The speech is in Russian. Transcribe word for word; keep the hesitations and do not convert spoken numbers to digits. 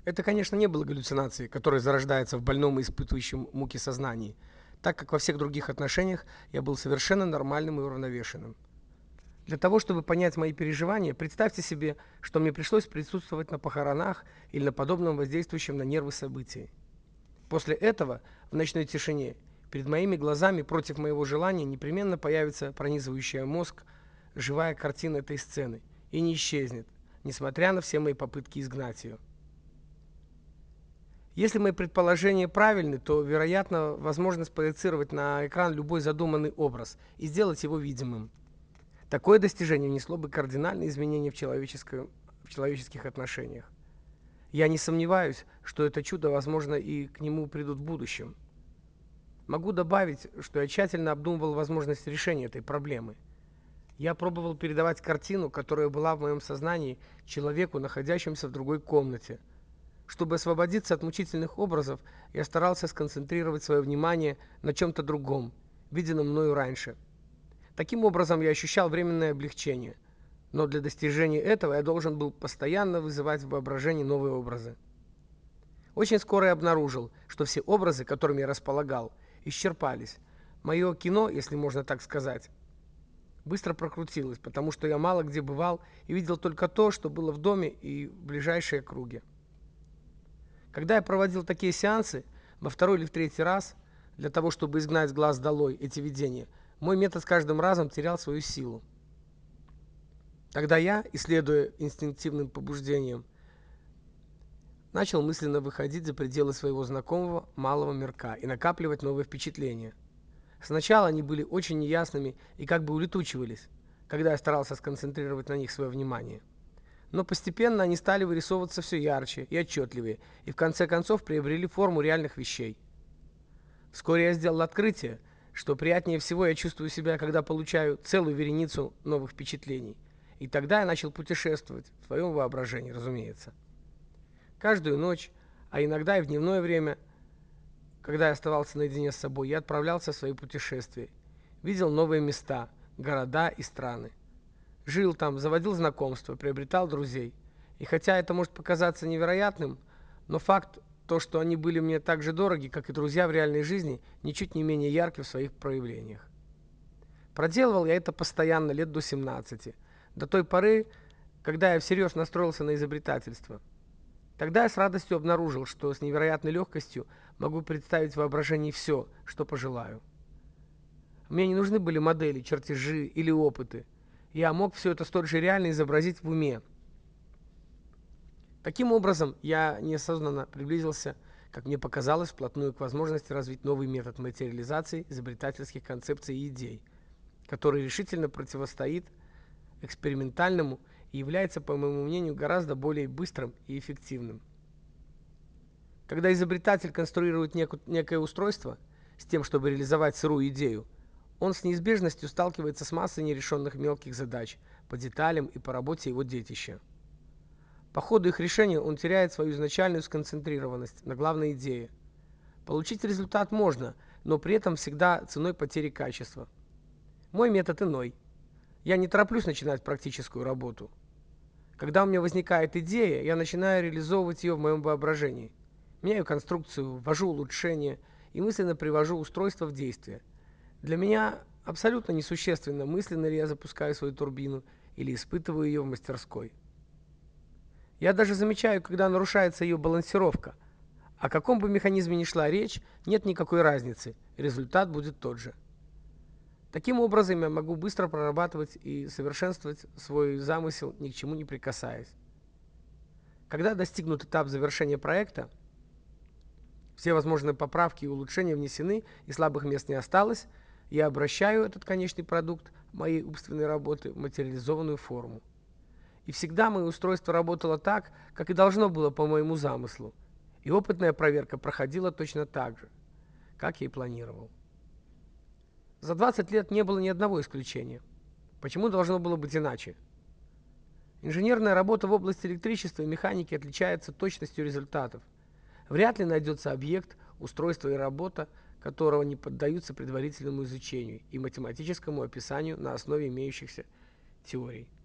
Это, конечно, не было галлюцинацией, которая зарождается в больном и испытывающем муки сознании, так как во всех других отношениях я был совершенно нормальным и уравновешенным. Для того, чтобы понять мои переживания, представьте себе, что мне пришлось присутствовать на похоронах или на подобном воздействующем на нервы событии. После этого, в ночной тишине, перед моими глазами против моего желания непременно появится пронизывающая мозг живая картина этой сцены и не исчезнет, несмотря на все мои попытки изгнать ее. Если мои предположения правильны, то, вероятно, возможно спроецировать на экран любой задуманный образ и сделать его видимым. Такое достижение внесло бы кардинальные изменения в человеческом, в человеческих отношениях. Я не сомневаюсь, что это чудо, возможно, и к нему придут в будущем. Могу добавить, что я тщательно обдумывал возможность решения этой проблемы. Я пробовал передавать картину, которая была в моем сознании, человеку, находящемуся в другой комнате. Чтобы освободиться от мучительных образов, я старался сконцентрировать свое внимание на чем-то другом, виденном мною раньше. Таким образом, я ощущал временное облегчение, но для достижения этого я должен был постоянно вызывать в воображении новые образы. Очень скоро я обнаружил, что все образы, которыми я располагал, исчерпались. Мое кино, если можно так сказать, быстро прокрутилось, потому что я мало где бывал и видел только то, что было в доме и в ближайшей округе. Когда я проводил такие сеансы, во второй или в третий раз, для того, чтобы изгнать с глаз долой эти видения, мой метод с каждым разом терял свою силу. Тогда я, исследуя инстинктивным побуждением, начал мысленно выходить за пределы своего знакомого малого мирка и накапливать новые впечатления. Сначала они были очень неясными и как бы улетучивались, когда я старался сконцентрировать на них свое внимание. Но постепенно они стали вырисовываться все ярче и отчетливее, и в конце концов приобрели форму реальных вещей. Вскоре я сделал открытие, что приятнее всего я чувствую себя, когда получаю целую вереницу новых впечатлений. И тогда я начал путешествовать, в своем воображении, разумеется. Каждую ночь, а иногда и в дневное время, когда я оставался наедине с собой, я отправлялся в свои путешествия. Видел новые места, города и страны. Жил там, заводил знакомства, приобретал друзей. И хотя это может показаться невероятным, но факт то, что они были мне так же дороги, как и друзья в реальной жизни, ничуть не менее ярки в своих проявлениях. Проделывал я это постоянно лет до семнадцати, до той поры, когда я всерьез настроился на изобретательство. Тогда я с радостью обнаружил, что с невероятной легкостью могу представить в воображении все, что пожелаю. Мне не нужны были модели, чертежи или опыты. Я мог все это столь же реально изобразить в уме. Таким образом, я неосознанно приблизился, как мне показалось, вплотную к возможности развить новый метод материализации изобретательских концепций и идей, который решительно противостоит экспериментальному и является, по моему мнению, гораздо более быстрым и эффективным. Когда изобретатель конструирует неку- некое устройство с тем, чтобы реализовать сырую идею, он с неизбежностью сталкивается с массой нерешенных мелких задач по деталям и по работе его детища. По ходу их решения он теряет свою изначальную сконцентрированность на главной идее. Получить результат можно, но при этом всегда ценой потери качества. Мой метод иной. Я не тороплюсь начинать практическую работу. Когда у меня возникает идея, я начинаю реализовывать ее в моем воображении. Меняю конструкцию, ввожу улучшения и мысленно привожу устройство в действие. Для меня абсолютно несущественно, мысленно ли я запускаю свою турбину или испытываю ее в мастерской. Я даже замечаю, когда нарушается ее балансировка. О каком бы механизме ни шла речь, нет никакой разницы, результат будет тот же. Таким образом, я могу быстро прорабатывать и совершенствовать свой замысел, ни к чему не прикасаясь. Когда достигнут этап завершения проекта, все возможные поправки и улучшения внесены, и слабых мест не осталось, я обращаю этот конечный продукт моей умственной работы в материализованную форму. И всегда мое устройство работало так, как и должно было по моему замыслу. И опытная проверка проходила точно так же, как я и планировал. За двадцать лет не было ни одного исключения. Почему должно было быть иначе? Инженерная работа в области электричества и механики отличается точностью результатов. Вряд ли найдется объект, устройство и работа, которого не поддаются предварительному изучению и математическому описанию на основе имеющихся теорий.